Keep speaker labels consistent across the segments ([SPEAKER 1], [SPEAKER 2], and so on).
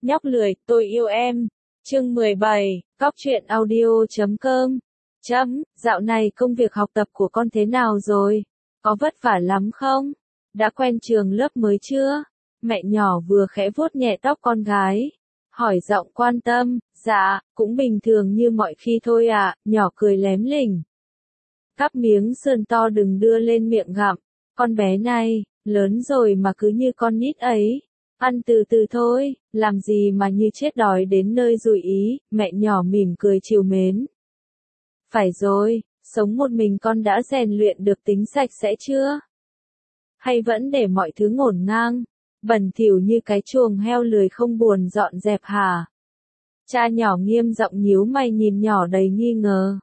[SPEAKER 1] Nhóc lười, tôi yêu em. Chương 17, Cóc truyện audio.com. Dạo này công việc học tập của con thế nào rồi? Có vất vả lắm không? Đã quen trường lớp mới chưa? Mẹ nhỏ vừa khẽ vuốt nhẹ tóc con gái. Hỏi giọng quan tâm, dạ, cũng bình thường như mọi khi thôi ạ, nhỏ cười lém lỉnh. Cắp miếng sườn to đừng đưa lên miệng gặm, con bé này, lớn rồi mà cứ như con nít ấy. Ăn từ từ thôi, làm gì mà như chết đói đến nơi rủi ý, mẹ nhỏ mỉm cười trìu mến. Phải rồi, sống một mình con đã rèn luyện được tính sạch sẽ chưa? Hay vẫn để mọi thứ ngổn ngang, bẩn thỉu như cái chuồng heo lười không buồn dọn dẹp hả? Cha nhỏ nghiêm giọng nhíu mày nhìn nhỏ đầy nghi ngờ.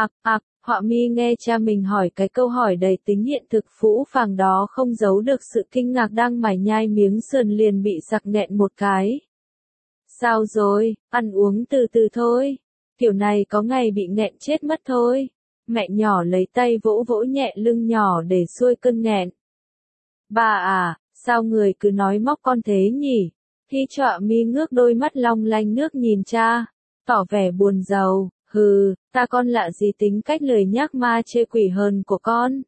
[SPEAKER 1] Họa mi nghe cha mình hỏi cái câu hỏi đầy tính hiện thực phũ phàng đó không giấu được sự kinh ngạc đang mải nhai miếng sườn liền bị sặc nghẹn một cái. Sao rồi, ăn uống từ từ thôi, kiểu này có ngày bị nghẹn chết mất thôi. Mẹ nhỏ lấy tay vỗ vỗ nhẹ lưng nhỏ để xuôi cơn nghẹn. Bà à, sao người cứ nói móc con thế nhỉ? Thi Trọa mi ngước đôi mắt long lanh nước nhìn cha, tỏ vẻ buồn rầu. Hừ, ta con lạ gì tính cách lười nhác ma chê quỷ hờn của con.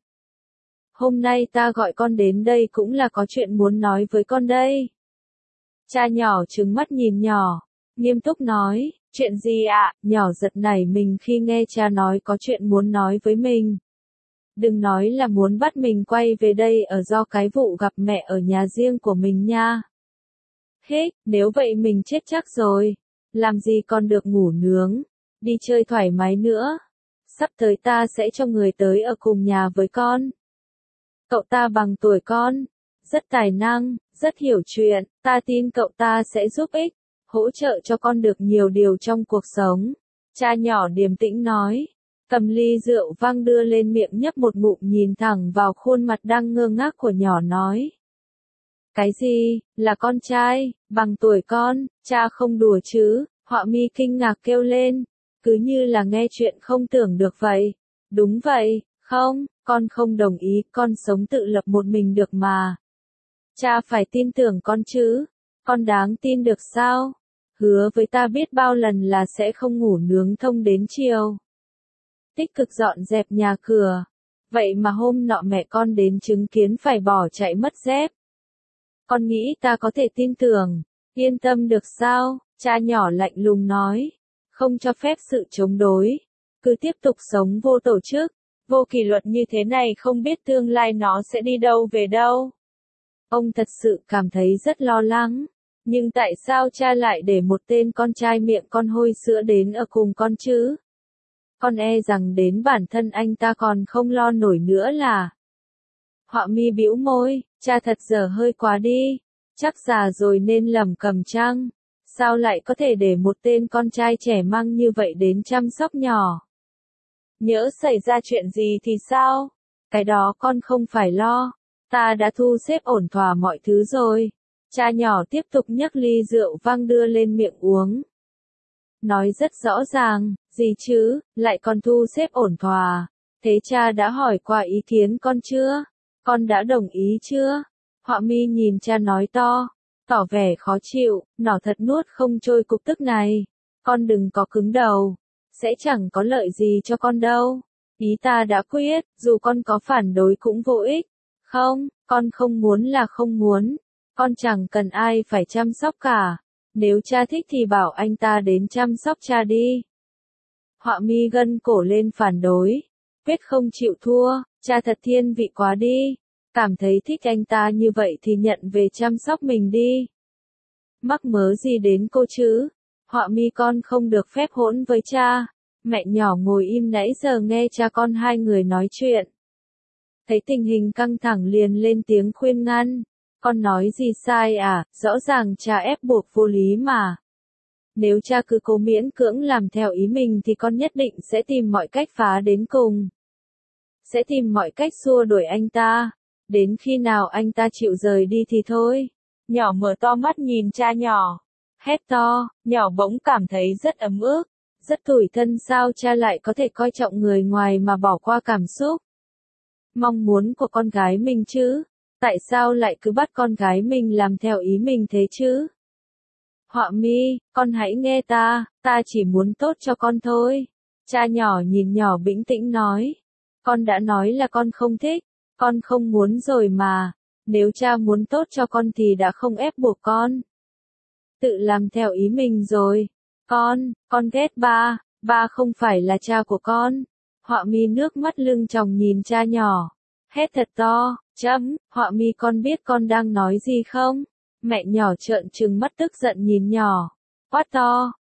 [SPEAKER 1] Hôm nay ta gọi con đến đây cũng là có chuyện muốn nói với con đây. Cha nhỏ trừng mắt nhìn nhỏ, nghiêm túc nói, chuyện gì ạ? Nhỏ giật nảy mình khi nghe cha nói có chuyện muốn nói với mình. Đừng nói là muốn bắt mình quay về đây ở do cái vụ gặp mẹ ở nhà riêng của mình nha. Thế, nếu vậy mình chết chắc rồi, làm gì còn được ngủ nướng. Đi chơi thoải mái nữa. Sắp tới ta sẽ cho người tới ở cùng nhà với con. Cậu ta bằng tuổi con, rất tài năng, rất hiểu chuyện, ta tin cậu ta sẽ giúp ích, hỗ trợ cho con được nhiều điều trong cuộc sống. Cha nhỏ điềm tĩnh nói, cầm ly rượu vang đưa lên miệng nhấp một ngụm nhìn thẳng vào khuôn mặt đang ngơ ngác của nhỏ nói. Cái gì, là con trai, bằng tuổi con, cha không đùa chứ, Họa mi kinh ngạc kêu lên. Cứ như là nghe chuyện không tưởng được vậy. Đúng vậy, không, con không đồng ý, con sống tự lập một mình được mà. Cha phải tin tưởng con chứ, con đáng tin được sao? Hứa với ta biết bao lần là sẽ không ngủ nướng thông đến chiều. Tích cực dọn dẹp nhà cửa. Vậy mà hôm nọ mẹ con đến chứng kiến phải bỏ chạy mất dép. Con nghĩ ta có thể tin tưởng, yên tâm được sao? Cha nhỏ lạnh lùng nói. Không cho phép sự chống đối, cứ tiếp tục sống vô tổ chức, vô kỷ luật như thế này không biết tương lai nó sẽ đi đâu về đâu. Ông thật sự cảm thấy rất lo lắng, nhưng tại sao cha lại để một tên con trai miệng con hôi sữa đến ở cùng con chứ? Con e rằng đến bản thân anh ta còn không lo nổi nữa là. Họa mi bĩu môi, cha thật dở hơi quá đi, chắc già rồi nên lẩm cẩm chăng? Sao lại có thể để một tên con trai trẻ măng như vậy đến chăm sóc nhỏ? Nhỡ xảy ra chuyện gì thì sao? Cái đó con không phải lo. Ta đã thu xếp ổn thỏa mọi thứ rồi. Cha nhỏ tiếp tục nhấc ly rượu vang đưa lên miệng uống. Nói rất rõ ràng, gì chứ, lại còn thu xếp ổn thỏa. Thế cha đã hỏi qua ý kiến con chưa? Con đã đồng ý chưa? Họa mi nhìn cha nói to. Tỏ vẻ khó chịu, nó thật nuốt không trôi cục tức này. Con đừng có cứng đầu, sẽ chẳng có lợi gì cho con đâu. Ý ta đã quyết, dù con có phản đối cũng vô ích. Không, con không muốn là không muốn. Con chẳng cần ai phải chăm sóc cả. Nếu cha thích thì bảo anh ta đến chăm sóc cha đi. Họa mi gân cổ lên phản đối. Quyết không chịu thua, cha thật thiên vị quá đi. Cảm thấy thích anh ta như vậy thì nhận về chăm sóc mình đi. Mắc mớ gì đến cô chứ? Họa mi con không được phép hỗn với cha. Mẹ nhỏ ngồi im nãy giờ nghe cha con hai người nói chuyện. Thấy tình hình căng thẳng liền lên tiếng khuyên ngăn. Con nói gì sai à, rõ ràng cha ép buộc vô lý mà. Nếu cha cứ cố miễn cưỡng làm theo ý mình thì con nhất định sẽ tìm mọi cách phá đến cùng. Sẽ tìm mọi cách xua đuổi anh ta. Đến khi nào anh ta chịu rời đi thì thôi. Nhỏ mở to mắt nhìn cha nhỏ. Hét to, nhỏ bỗng cảm thấy rất ấm ức. Rất tủi thân sao cha lại có thể coi trọng người ngoài mà bỏ qua cảm xúc. Mong muốn của con gái mình chứ. Tại sao lại cứ bắt con gái mình làm theo ý mình thế chứ? Họa mi, con hãy nghe ta chỉ muốn tốt cho con thôi. Cha nhỏ nhìn nhỏ bĩnh tĩnh nói. Con đã nói là con không thích, con không muốn rồi mà. Nếu cha muốn tốt cho con thì đã không ép buộc con. Tự làm theo ý mình rồi. Con ghét ba không phải là cha của con. Họa mi nước mắt lưng tròng nhìn cha nhỏ. Hét thật to, Họa mi con biết con đang nói gì không? Mẹ nhỏ trợn trừng mắt tức giận nhìn nhỏ. Quát to,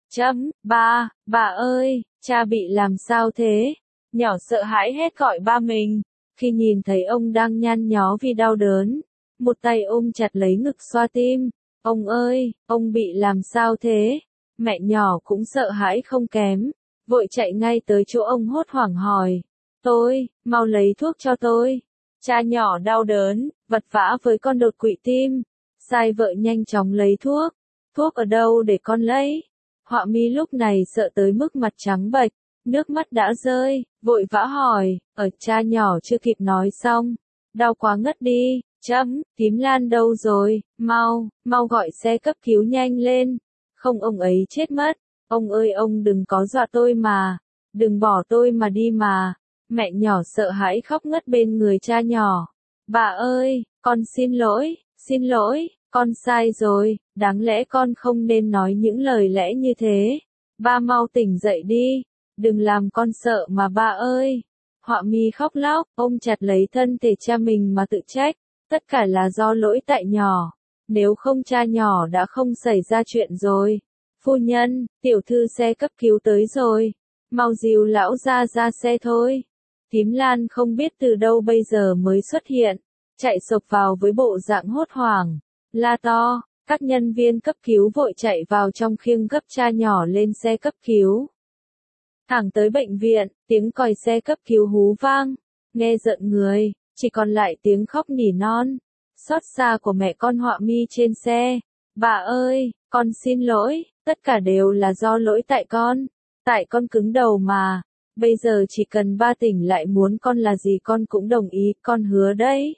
[SPEAKER 1] ba ơi, cha bị làm sao thế? Nhỏ sợ hãi hét gọi ba mình. Khi nhìn thấy ông đang nhăn nhó vì đau đớn, một tay ôm chặt lấy ngực xoa tim. Ông ơi, ông bị làm sao thế? Mẹ nhỏ cũng sợ hãi không kém, vội chạy ngay tới chỗ ông hốt hoảng hỏi. Mau lấy thuốc cho tôi. Cha nhỏ đau đớn, vật vã với con đột quỵ tim. Sai vợ nhanh chóng lấy thuốc. Thuốc ở đâu để con lấy? Họa mi lúc này sợ tới mức mặt trắng bệch, nước mắt đã rơi, vội vã hỏi, cha nhỏ chưa kịp nói xong. Đau quá ngất đi, Tím Lan đâu rồi, mau gọi xe cấp cứu nhanh lên. Không ông ấy chết mất, ông ơi ông đừng có dọa tôi mà, đừng bỏ tôi mà đi mà. Mẹ nhỏ sợ hãi khóc ngất bên người cha nhỏ. Bà ơi, con xin lỗi, con sai rồi, đáng lẽ con không nên nói những lời lẽ như thế. Ba mau tỉnh dậy đi, đừng làm con sợ mà ba ơi. Họa mi khóc lóc, ôm chặt lấy thân thể cha mình mà tự trách, tất cả là do lỗi tại nhỏ, nếu không cha nhỏ đã không xảy ra chuyện rồi. Phu nhân, tiểu thư xe cấp cứu tới rồi, mau dìu lão ra xe thôi. Tím Lan không biết từ đâu bây giờ mới xuất hiện, chạy sộc vào với bộ dạng hốt hoảng, la to, các nhân viên cấp cứu vội chạy vào trong khiêng gấp cha nhỏ lên xe cấp cứu. Thẳng tới bệnh viện, tiếng còi xe cấp cứu hú vang, nghe rợn người, chỉ còn lại tiếng khóc nỉ non, xót xa của mẹ con Họa mi trên xe. Bà ơi, con xin lỗi, tất cả đều là do lỗi tại con cứng đầu mà. Bây giờ chỉ cần ba tỉnh lại muốn con là gì con cũng đồng ý, con hứa đấy.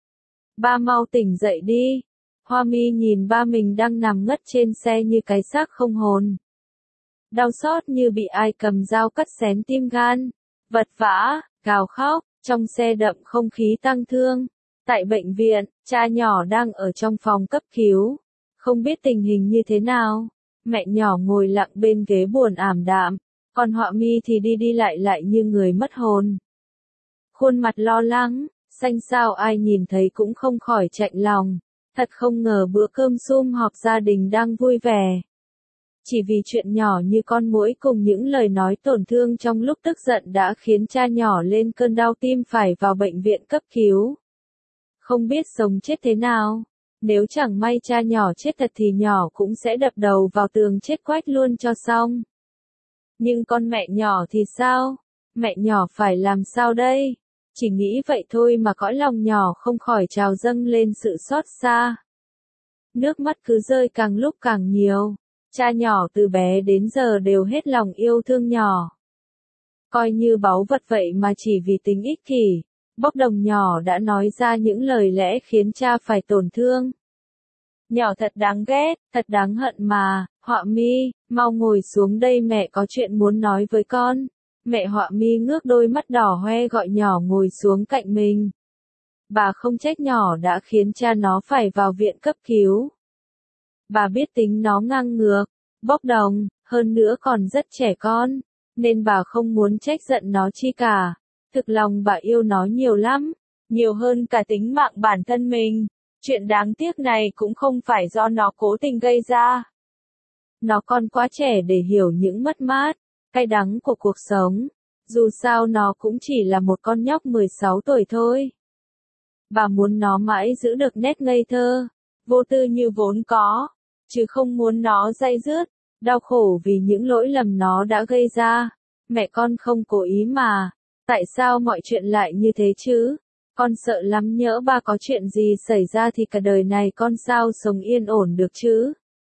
[SPEAKER 1] Ba mau tỉnh dậy đi. Họa mi nhìn ba mình đang nằm ngất trên xe như cái xác không hồn. Đau xót như bị ai cầm dao cắt xén tim gan, vật vã, gào khóc, trong xe đậm không khí tang thương. Tại bệnh viện, cha nhỏ đang ở trong phòng cấp cứu, không biết tình hình như thế nào. Mẹ nhỏ ngồi lặng bên ghế buồn ảm đạm, còn Họa mi thì đi lại như người mất hồn. Khuôn mặt lo lắng, xanh xao ai nhìn thấy cũng không khỏi chạnh lòng. Thật không ngờ bữa cơm sum họp gia đình đang vui vẻ. Chỉ vì chuyện nhỏ như con muỗi cùng những lời nói tổn thương trong lúc tức giận đã khiến cha nhỏ lên cơn đau tim phải vào bệnh viện cấp cứu. Không biết sống chết thế nào. Nếu chẳng may cha nhỏ chết thật thì nhỏ cũng sẽ đập đầu vào tường chết quách luôn cho xong. Nhưng con mẹ nhỏ thì sao? Mẹ nhỏ phải làm sao đây? Chỉ nghĩ vậy thôi mà cõi lòng nhỏ không khỏi trào dâng lên sự xót xa. Nước mắt cứ rơi càng lúc càng nhiều. Cha nhỏ từ bé đến giờ đều hết lòng yêu thương nhỏ. Coi như báu vật vậy mà chỉ vì tính ích kỷ, bốc đồng nhỏ đã nói ra những lời lẽ khiến cha phải tổn thương. Nhỏ thật đáng ghét, thật đáng hận mà. Họa mi, mau ngồi xuống đây mẹ có chuyện muốn nói với con. Mẹ Họa mi ngước đôi mắt đỏ hoe gọi nhỏ ngồi xuống cạnh mình. Bà không trách nhỏ đã khiến cha nó phải vào viện cấp cứu. Bà biết tính nó ngang ngược, bốc đồng, hơn nữa còn rất trẻ con, nên bà không muốn trách giận nó chi cả. Thực lòng bà yêu nó nhiều lắm, nhiều hơn cả tính mạng bản thân mình. Chuyện đáng tiếc này cũng không phải do nó cố tình gây ra. Nó còn quá trẻ để hiểu những mất mát, cay đắng của cuộc sống. Dù sao nó cũng chỉ là một con nhóc 16 tuổi thôi. Bà muốn nó mãi giữ được nét ngây thơ, vô tư như vốn có, chứ không muốn nó day dứt, đau khổ vì những lỗi lầm nó đã gây ra. Mẹ con không cố ý mà, tại sao mọi chuyện lại như thế chứ? Con sợ lắm nhỡ ba có chuyện gì xảy ra thì cả đời này con sao sống yên ổn được chứ?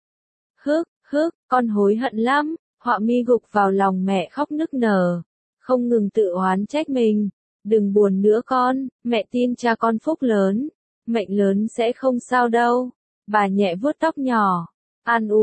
[SPEAKER 1] Con hối hận lắm. Họa mi gục vào lòng mẹ khóc nức nở, không ngừng tự oán trách mình. Đừng buồn nữa con, mẹ tin cha con phúc lớn, mệnh lớn sẽ không sao đâu. Bà nhẹ vuốt tóc nhỏ, an ủi,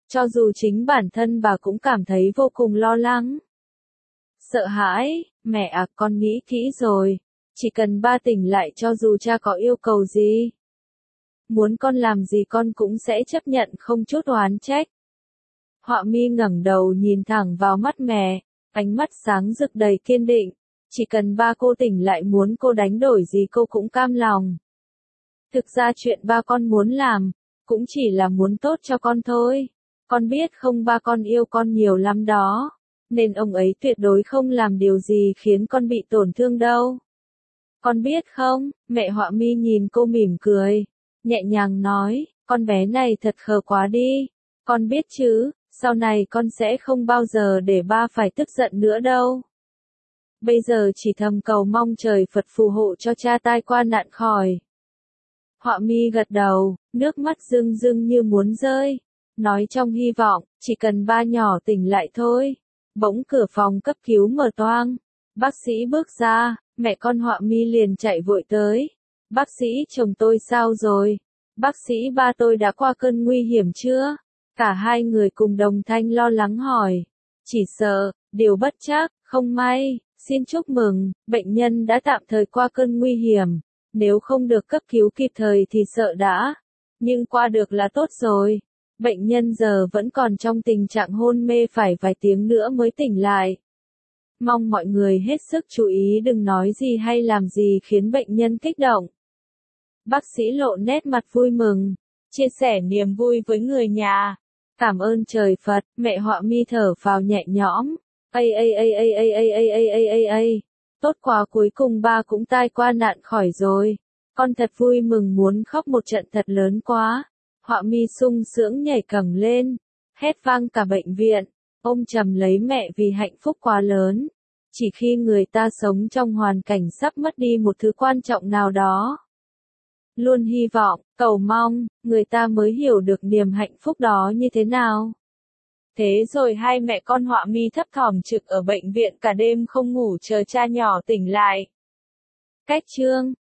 [SPEAKER 1] Cho dù chính bản thân bà cũng cảm thấy vô cùng lo lắng. Sợ hãi, mẹ à, con nghĩ kỹ rồi. Chỉ cần ba tỉnh lại cho dù cha có yêu cầu gì. Muốn con làm gì con cũng sẽ chấp nhận không chút oán trách. Họa mi ngẩng đầu nhìn thẳng vào mắt mẹ, ánh mắt sáng rực đầy kiên định. Chỉ cần ba cô tỉnh lại muốn cô đánh đổi gì cô cũng cam lòng. Thực ra chuyện ba con muốn làm, cũng chỉ là muốn tốt cho con thôi. Con biết không, ba con yêu con nhiều lắm đó. Nên ông ấy tuyệt đối không làm điều gì khiến con bị tổn thương đâu. Con biết không, mẹ Họa mi nhìn cô mỉm cười, nhẹ nhàng nói, con bé này thật khờ quá đi. Con biết chứ, sau này con sẽ không bao giờ để ba phải tức giận nữa đâu. Bây giờ chỉ thầm cầu mong trời Phật phù hộ cho cha tai qua nạn khỏi. Họa mi gật đầu, nước mắt rưng rưng như muốn rơi, nói trong hy vọng, chỉ cần ba nhỏ tỉnh lại thôi. Bỗng cửa phòng cấp cứu mở toang, bác sĩ bước ra, mẹ con Họa mi liền chạy vội tới. Bác sĩ, chồng tôi sao rồi? Bác sĩ, ba tôi đã qua cơn nguy hiểm chưa? Cả hai người cùng đồng thanh lo lắng hỏi. Chỉ sợ, điều bất trắc, không may, xin chúc mừng, bệnh nhân đã tạm thời qua cơn nguy hiểm. Nếu không được cấp cứu kịp thời thì sợ đã. Nhưng qua được là tốt rồi. Bệnh nhân giờ vẫn còn trong tình trạng hôn mê, phải vài tiếng nữa mới tỉnh lại. Mong mọi người hết sức chú ý đừng nói gì hay làm gì khiến bệnh nhân kích động. Bác sĩ lộ nét mặt vui mừng, chia sẻ niềm vui với người nhà. Cảm ơn trời Phật, mẹ Họa mi thở phào nhẹ nhõm. Tốt quá, cuối cùng ba cũng tai qua nạn khỏi rồi. Con thật vui mừng muốn khóc một trận thật lớn quá. Họa mi sung sướng nhảy cẳng lên, hét vang cả bệnh viện, ôm chầm lấy mẹ vì hạnh phúc quá lớn. Chỉ khi người ta sống trong hoàn cảnh sắp mất đi một thứ quan trọng nào đó, luôn hy vọng, cầu mong, người ta mới hiểu được niềm hạnh phúc đó như thế nào. Thế rồi hai mẹ con Họa mi thấp thỏm trực ở bệnh viện cả đêm không ngủ chờ cha nhỏ tỉnh lại. Cách chương